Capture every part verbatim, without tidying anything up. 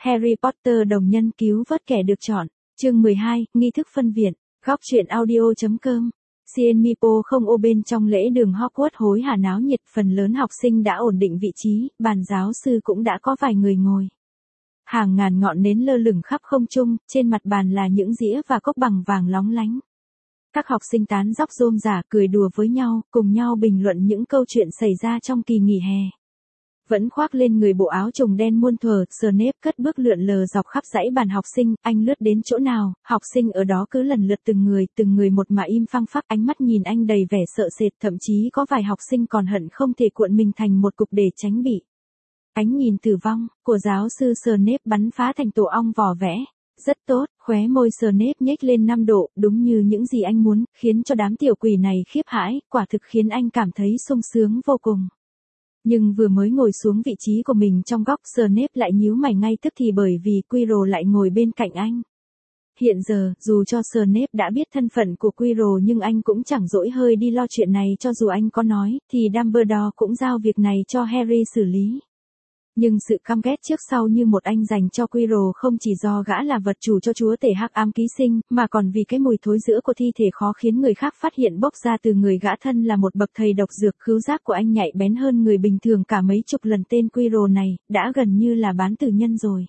Harry Potter đồng nhân cứu vớt kẻ được chọn. Chương mười hai, nghi thức phân viện. Góc truyện audio chấm com. Cien Mipo không ô bên trong lễ đường Hogwarts hối hả náo nhiệt, phần lớn học sinh đã ổn định vị trí, bàn giáo sư cũng đã có vài người ngồi. Hàng ngàn ngọn nến lơ lửng khắp không trung, trên mặt bàn là những dĩa và cốc bằng vàng lóng lánh. Các học sinh tán dóc rôm rả cười đùa với nhau, cùng nhau bình luận những câu chuyện xảy ra trong kỳ nghỉ hè. Vẫn khoác lên người bộ áo trùng đen muôn thuở, Snape cất bước lượn lờ dọc khắp dãy bàn học sinh, anh lướt đến chỗ nào, học sinh ở đó cứ lần lượt từng người, từng người một mà im phăng phắc, ánh mắt nhìn anh đầy vẻ sợ sệt, thậm chí có vài học sinh còn hận không thể cuộn mình thành một cục để tránh bị. Ánh nhìn tử vong của giáo sư Snape bắn phá thành tổ ong vỏ vẽ. Rất tốt, khóe môi Snape nhếch lên năm độ, đúng như những gì anh muốn, khiến cho đám tiểu quỷ này khiếp hãi, quả thực khiến anh cảm thấy sung sướng vô cùng. Nhưng vừa mới ngồi xuống vị trí của mình trong góc, Snape lại nhíu mày ngay tức thì bởi vì Quirrell lại ngồi bên cạnh anh. Hiện giờ, dù cho Snape đã biết thân phận của Quirrell nhưng anh cũng chẳng dỗi hơi đi lo chuyện này, cho dù anh có nói, thì Dumbledore cũng giao việc này cho Harry xử lý. Nhưng sự căm ghét trước sau như một anh dành cho Quirrell không chỉ do gã là vật chủ cho chúa tể hắc ám ký sinh, mà còn vì cái mùi thối rữa của thi thể khó khiến người khác phát hiện bốc ra từ người gã thân là một bậc thầy độc dược. Khứu giác của anh nhạy bén hơn người bình thường cả mấy chục lần. Tên Quirrell này đã gần như là bán tử nhân rồi.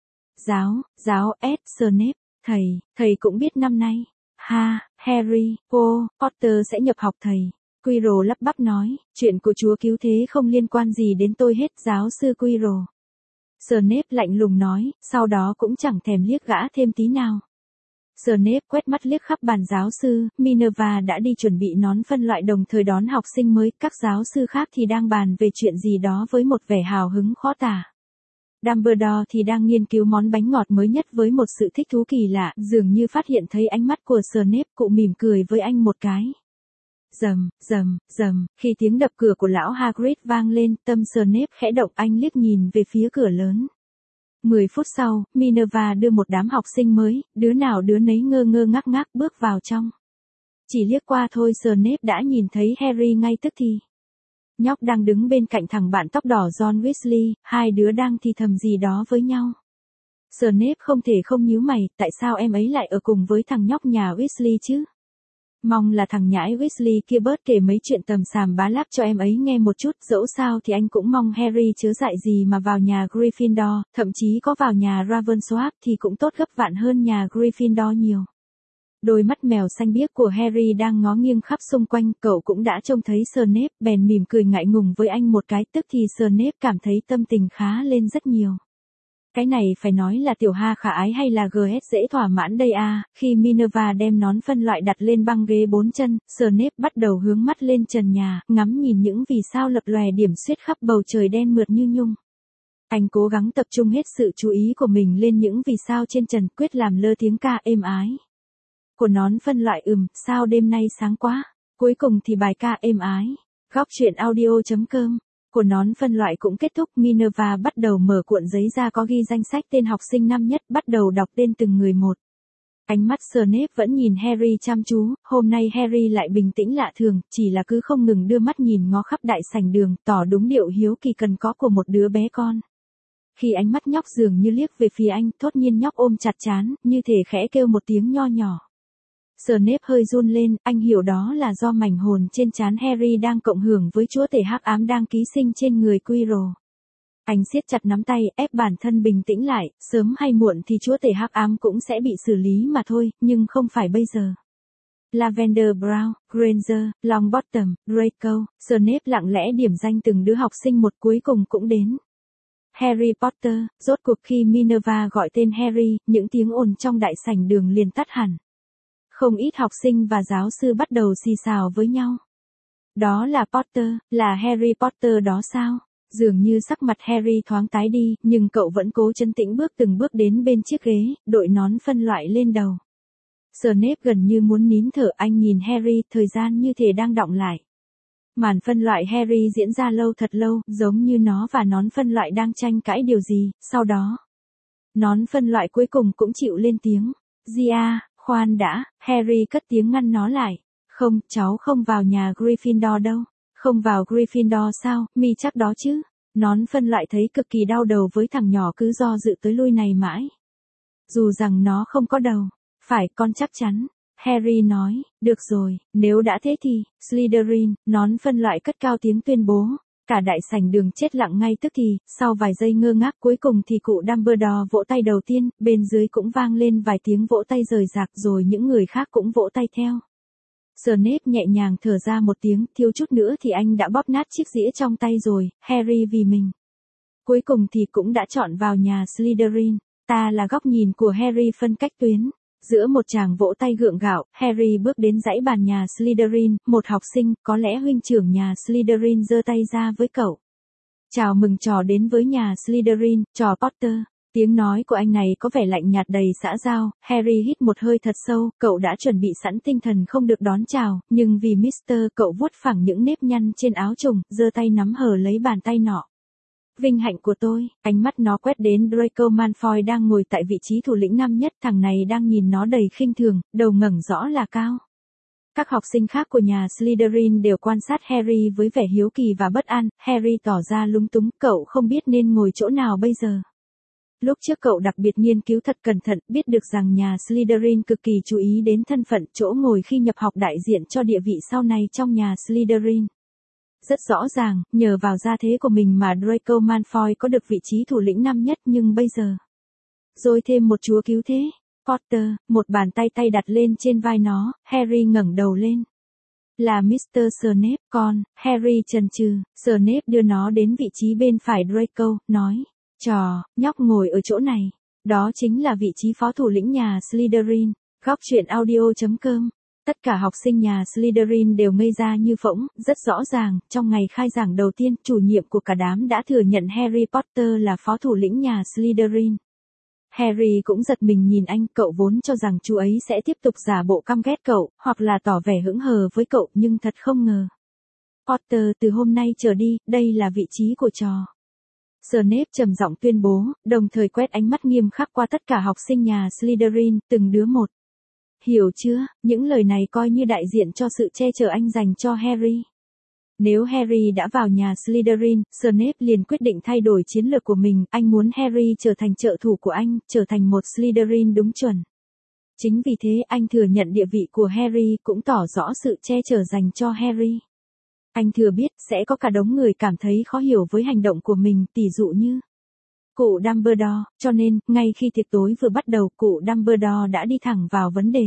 Giáo, giáo S. Snape, thầy, thầy cũng biết năm nay, ha, Harry, cô, Potter sẽ nhập học thầy. Quirrell lắp bắp nói, chuyện của chúa cứu thế không liên quan gì đến tôi hết, giáo sư Quirrell. Snape lạnh lùng nói, sau đó cũng chẳng thèm liếc gã thêm tí nào. Snape quét mắt liếc khắp bàn giáo sư, Minerva đã đi chuẩn bị nón phân loại đồng thời đón học sinh mới, các giáo sư khác thì đang bàn về chuyện gì đó với một vẻ hào hứng khó tả. Dumbledore thì đang nghiên cứu món bánh ngọt mới nhất với một sự thích thú kỳ lạ, dường như phát hiện thấy ánh mắt của Snape, cụ mỉm cười với anh một cái. Rầm, rầm, rầm, khi tiếng đập cửa của lão Hagrid vang lên, tâm Snape khẽ động, anh liếc nhìn về phía cửa lớn. Mười phút sau, Minerva đưa một đám học sinh mới, đứa nào đứa nấy ngơ ngơ ngác ngác bước vào trong. Chỉ liếc qua thôi Snape đã nhìn thấy Harry ngay tức thì. Nhóc đang đứng bên cạnh thằng bạn tóc đỏ John Weasley, hai đứa đang thì thầm gì đó với nhau. Snape không thể không nhíu mày, tại sao em ấy lại ở cùng với thằng nhóc nhà Weasley chứ? Mong là thằng nhãi Weasley kia bớt kể mấy chuyện tầm xàm bá láp cho em ấy nghe một chút, dẫu sao thì anh cũng mong Harry chớ dại gì mà vào nhà Gryffindor, thậm chí có vào nhà Ravensworth thì cũng tốt gấp vạn hơn nhà Gryffindor nhiều. Đôi mắt mèo xanh biếc của Harry đang ngó nghiêng khắp xung quanh, cậu cũng đã trông thấy Snape, bèn mỉm cười ngại ngùng với anh một cái, tức thì Snape cảm thấy tâm tình khá lên rất nhiều. Cái này phải nói là tiểu ha khả ái hay là ghét dễ thỏa mãn đây à, khi Minerva đem nón phân loại đặt lên băng ghế bốn chân, Snape bắt đầu hướng mắt lên trần nhà, ngắm nhìn những vì sao lập lòe điểm xuyết khắp bầu trời đen mượt như nhung. Anh cố gắng tập trung hết sự chú ý của mình lên những vì sao trên trần, quyết làm lơ tiếng ca êm ái của nón phân loại. Ừm, sao đêm nay sáng quá. Cuối cùng thì bài ca êm ái, góc truyện audio chấm com của nón phân loại cũng kết thúc. Minerva bắt đầu mở cuộn giấy ra có ghi danh sách tên học sinh năm nhất, bắt đầu đọc tên từng người một. Ánh mắt Snape vẫn nhìn Harry chăm chú, hôm nay Harry lại bình tĩnh lạ thường, chỉ là cứ không ngừng đưa mắt nhìn ngó khắp đại sảnh đường, tỏ đúng điệu hiếu kỳ cần có của một đứa bé con. Khi ánh mắt nhóc dường như liếc về phía anh, thốt nhiên nhóc ôm chặt trán, như thể khẽ kêu một tiếng nho nhỏ. Snape hơi run lên, anh hiểu đó là do mảnh hồn trên trán Harry đang cộng hưởng với chúa tể hắc ám đang ký sinh trên người Quirrell. Anh siết chặt nắm tay, ép bản thân bình tĩnh lại, sớm hay muộn thì chúa tể hắc ám cũng sẽ bị xử lý mà thôi, nhưng không phải bây giờ. Lavender Brown, Granger, Longbottom, Draco, Snape lặng lẽ điểm danh từng đứa học sinh một, cuối cùng cũng đến Harry Potter. Rốt cuộc khi Minerva gọi tên Harry, những tiếng ồn trong đại sảnh đường liền tắt hẳn. Không ít học sinh và giáo sư bắt đầu xì xào với nhau. Đó là Potter, là Harry Potter đó sao? Dường như sắc mặt Harry thoáng tái đi, nhưng cậu vẫn cố trấn tĩnh bước từng bước đến bên chiếc ghế, đội nón phân loại lên đầu. Snape gần như muốn nín thở, anh nhìn Harry, thời gian như thể đang đọng lại. Màn phân loại Harry diễn ra lâu thật lâu, giống như nó và nón phân loại đang tranh cãi điều gì, sau đó. Nón phân loại cuối cùng cũng chịu lên tiếng. Gia, khoan đã, Harry cất tiếng ngăn nó lại. Không, cháu không vào nhà Gryffindor đâu. Không vào Gryffindor sao, mi chắc đó chứ. Nón phân loại thấy cực kỳ đau đầu với thằng nhỏ cứ do dự tới lui này mãi. Dù rằng nó không có đầu. Phải, con chắc chắn. Harry nói, được rồi, nếu đã thế thì, Slytherin, nón phân loại cất cao tiếng tuyên bố. Cả đại sảnh đường chết lặng ngay tức thì, sau vài giây ngơ ngác cuối cùng thì cụ Dumbledore vỗ tay đầu tiên, bên dưới cũng vang lên vài tiếng vỗ tay rời rạc rồi những người khác cũng vỗ tay theo. Snape nhẹ nhàng thở ra một tiếng, thiếu chút nữa thì anh đã bóp nát chiếc dĩa trong tay rồi, Harry vì mình. Cuối cùng thì cũng đã chọn vào nhà Slytherin, ta là góc nhìn của Harry phân cách tuyến. Giữa một tràng vỗ tay gượng gạo, Harry bước đến dãy bàn nhà Slytherin, một học sinh, có lẽ huynh trưởng nhà Slytherin giơ tay ra với cậu. Chào mừng trò đến với nhà Slytherin, trò Potter. Tiếng nói của anh này có vẻ lạnh nhạt đầy xã giao, Harry hít một hơi thật sâu, cậu đã chuẩn bị sẵn tinh thần không được đón chào, nhưng vì Mister cậu vuốt phẳng những nếp nhăn trên áo trùng, giơ tay nắm hờ lấy bàn tay nọ. Vinh hạnh của tôi, ánh mắt nó quét đến Draco Malfoy đang ngồi tại vị trí thủ lĩnh năm nhất, thằng này đang nhìn nó đầy khinh thường, đầu ngẩng rõ là cao. Các học sinh khác của nhà Slytherin đều quan sát Harry với vẻ hiếu kỳ và bất an, Harry tỏ ra lúng túng, cậu không biết nên ngồi chỗ nào bây giờ. Lúc trước cậu đặc biệt nghiên cứu thật cẩn thận, biết được rằng nhà Slytherin cực kỳ chú ý đến thân phận chỗ ngồi khi nhập học đại diện cho địa vị sau này trong nhà Slytherin. Rất rõ ràng, nhờ vào gia thế của mình mà Draco Malfoy có được vị trí thủ lĩnh năm nhất nhưng bây giờ. Rồi thêm một chúa cứu thế. Potter, một bàn tay tay đặt lên trên vai nó, Harry ngẩng đầu lên. Là Mister Snape, con, Harry chần chừ, Snape đưa nó đến vị trí bên phải Draco, nói. Trò, nhóc ngồi ở chỗ này. Đó chính là vị trí phó thủ lĩnh nhà Slytherin. Góc truyện audio chấm com. Tất cả học sinh nhà Slytherin đều ngây ra như phỗng, rất rõ ràng, trong ngày khai giảng đầu tiên, chủ nhiệm của cả đám đã thừa nhận Harry Potter là phó thủ lĩnh nhà Slytherin. Harry cũng giật mình nhìn anh, cậu vốn cho rằng chú ấy sẽ tiếp tục giả bộ căm ghét cậu, hoặc là tỏ vẻ hững hờ với cậu, nhưng thật không ngờ. Potter, từ hôm nay trở đi, đây là vị trí của trò. Snape trầm giọng tuyên bố, đồng thời quét ánh mắt nghiêm khắc qua tất cả học sinh nhà Slytherin, từng đứa một. Hiểu chưa, những lời này coi như đại diện cho sự che chở anh dành cho Harry. Nếu Harry đã vào nhà Slytherin, Snape liền quyết định thay đổi chiến lược của mình, anh muốn Harry trở thành trợ thủ của anh, trở thành một Slytherin đúng chuẩn. Chính vì thế anh thừa nhận địa vị của Harry cũng tỏ rõ sự che chở dành cho Harry. Anh thừa biết sẽ có cả đống người cảm thấy khó hiểu với hành động của mình, tỉ dụ như cụ Dumbledore, cho nên, ngay khi tiệc tối vừa bắt đầu, cụ Dumbledore đã đi thẳng vào vấn đề.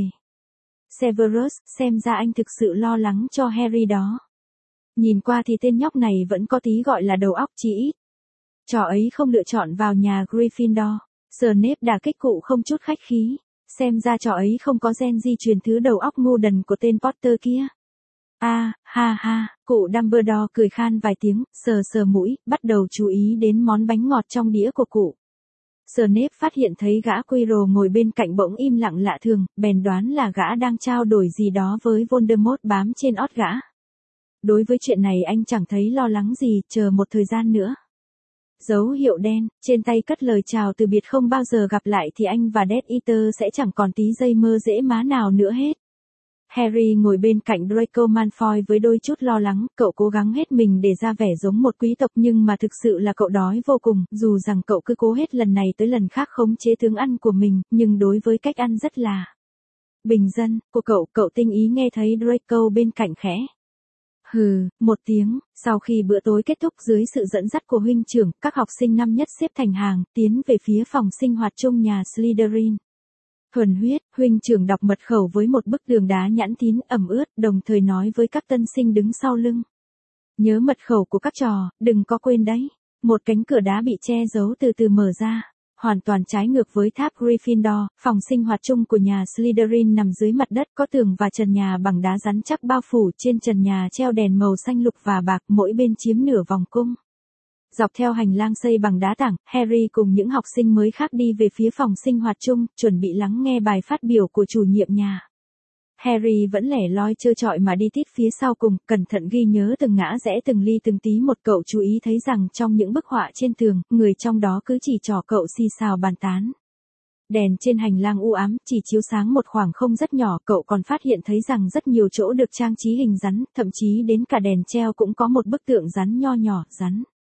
Severus, xem ra anh thực sự lo lắng cho Harry đó. Nhìn qua thì tên nhóc này vẫn có tí gọi là đầu óc chí ít. Trò ấy không lựa chọn vào nhà Gryffindor. Snape đả kích cụ không chút khách khí. Xem ra trò ấy không có gen di truyền thứ đầu óc ngu đần của tên Potter kia. A, à, ha ha, cụ Dumbledore cười khan vài tiếng, sờ sờ mũi, bắt đầu chú ý đến món bánh ngọt trong đĩa của cụ. Snape phát hiện thấy gã Quirrell ngồi bên cạnh bỗng im lặng lạ thường, bèn đoán là gã đang trao đổi gì đó với Voldemort bám trên ót gã. Đối với chuyện này anh chẳng thấy lo lắng gì, chờ một thời gian nữa. Dấu hiệu đen, trên tay cất lời chào từ biệt không bao giờ gặp lại thì anh và Death Eater sẽ chẳng còn tí dây mơ dễ má nào nữa hết. Harry ngồi bên cạnh Draco Malfoy với đôi chút lo lắng, cậu cố gắng hết mình để ra vẻ giống một quý tộc nhưng mà thực sự là cậu đói vô cùng, dù rằng cậu cứ cố hết lần này tới lần khác khống chế tướng ăn của mình, nhưng đối với cách ăn rất là bình dân của cậu, cậu tinh ý nghe thấy Draco bên cạnh khẽ. Hừ, một tiếng, sau khi bữa tối kết thúc dưới sự dẫn dắt của huynh trưởng, các học sinh năm nhất xếp thành hàng, tiến về phía phòng sinh hoạt chung nhà Slytherin. Thuần huyết, huynh trưởng đọc mật khẩu với một bức tường đá nhẵn tín ẩm ướt, đồng thời nói với các tân sinh đứng sau lưng. Nhớ mật khẩu của các trò, đừng có quên đấy. Một cánh cửa đá bị che giấu từ từ mở ra. Hoàn toàn trái ngược với tháp Gryffindor, phòng sinh hoạt chung của nhà Slytherin nằm dưới mặt đất, có tường và trần nhà bằng đá rắn chắc bao phủ, trên trần nhà treo đèn màu xanh lục và bạc, mỗi bên chiếm nửa vòng cung. Dọc theo hành lang xây bằng đá tảng, Harry cùng những học sinh mới khác đi về phía phòng sinh hoạt chung, chuẩn bị lắng nghe bài phát biểu của chủ nhiệm nhà. Harry vẫn lẻ loi trơ trọi mà đi tít phía sau cùng, cẩn thận ghi nhớ từng ngã rẽ từng ly từng tí một. Cậu chú ý thấy rằng trong những bức họa trên tường, người trong đó cứ chỉ trò cậu xì xào bàn tán. Đèn trên hành lang u ám, chỉ chiếu sáng một khoảng không rất nhỏ, cậu còn phát hiện thấy rằng rất nhiều chỗ được trang trí hình rắn, thậm chí đến cả đèn treo cũng có một bức tượng rắn nho nhỏ, rắn.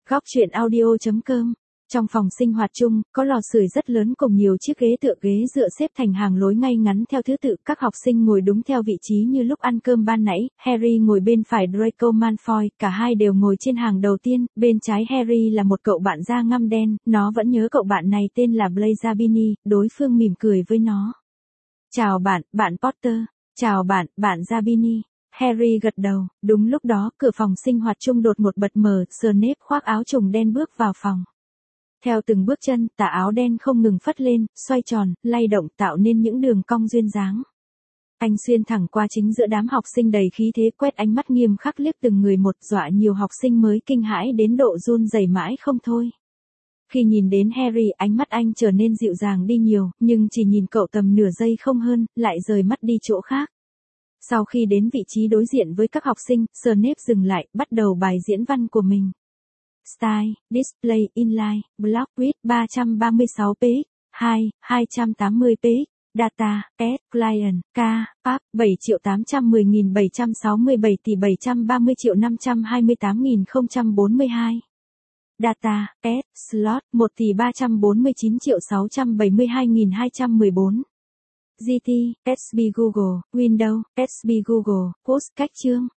Góc truyện audio.com. Trong phòng sinh hoạt chung, có lò sưởi rất lớn cùng nhiều chiếc ghế tựa ghế dựa xếp thành hàng lối ngay ngắn theo thứ tự, các học sinh ngồi đúng theo vị trí như lúc ăn cơm ban nãy. Harry ngồi bên phải Draco Malfoy, cả hai đều ngồi trên hàng đầu tiên, bên trái Harry là một cậu bạn da ngăm đen, nó vẫn nhớ cậu bạn này tên là Blaise Zabini, đối phương mỉm cười với nó. Chào bạn, bạn Potter. Chào bạn, bạn Zabini. Harry gật đầu. Đúng lúc đó, cửa phòng sinh hoạt chung đột ngột bật mở, Snape khoác áo trùng đen bước vào phòng. Theo từng bước chân, tà áo đen không ngừng phất lên, xoay tròn, lay động tạo nên những đường cong duyên dáng. Anh xuyên thẳng qua chính giữa đám học sinh đầy khí thế, quét ánh mắt nghiêm khắc liếc từng người một, dọa nhiều học sinh mới kinh hãi đến độ run rẩy mãi không thôi. Khi nhìn đến Harry, ánh mắt anh trở nên dịu dàng đi nhiều, nhưng chỉ nhìn cậu tầm nửa giây không hơn, lại rời mắt đi chỗ khác. Sau khi đến vị trí đối diện với các học sinh, Snape dừng lại, bắt đầu bài diễn văn của mình. Style, Display, Inline, Block Width ba trăm ba mươi sáu px, hai, hai trăm tám mươi px, Data, S, Client, K, Pub, bảy triệu tám trăm mười nghìn bảy trăm sáu mươi bảy tỷ bảy trăm ba mươi triệu năm trăm hai mươi tám nghìn không trăm bốn mươi hai. Data, S, Slot, một tỷ ba trăm bốn mươi chín triệu sáu trăm bảy mươi hai nghìn hai trăm mười bốn. giê tê, ét bê Google, Windows, ét bê Google, Post cách chương.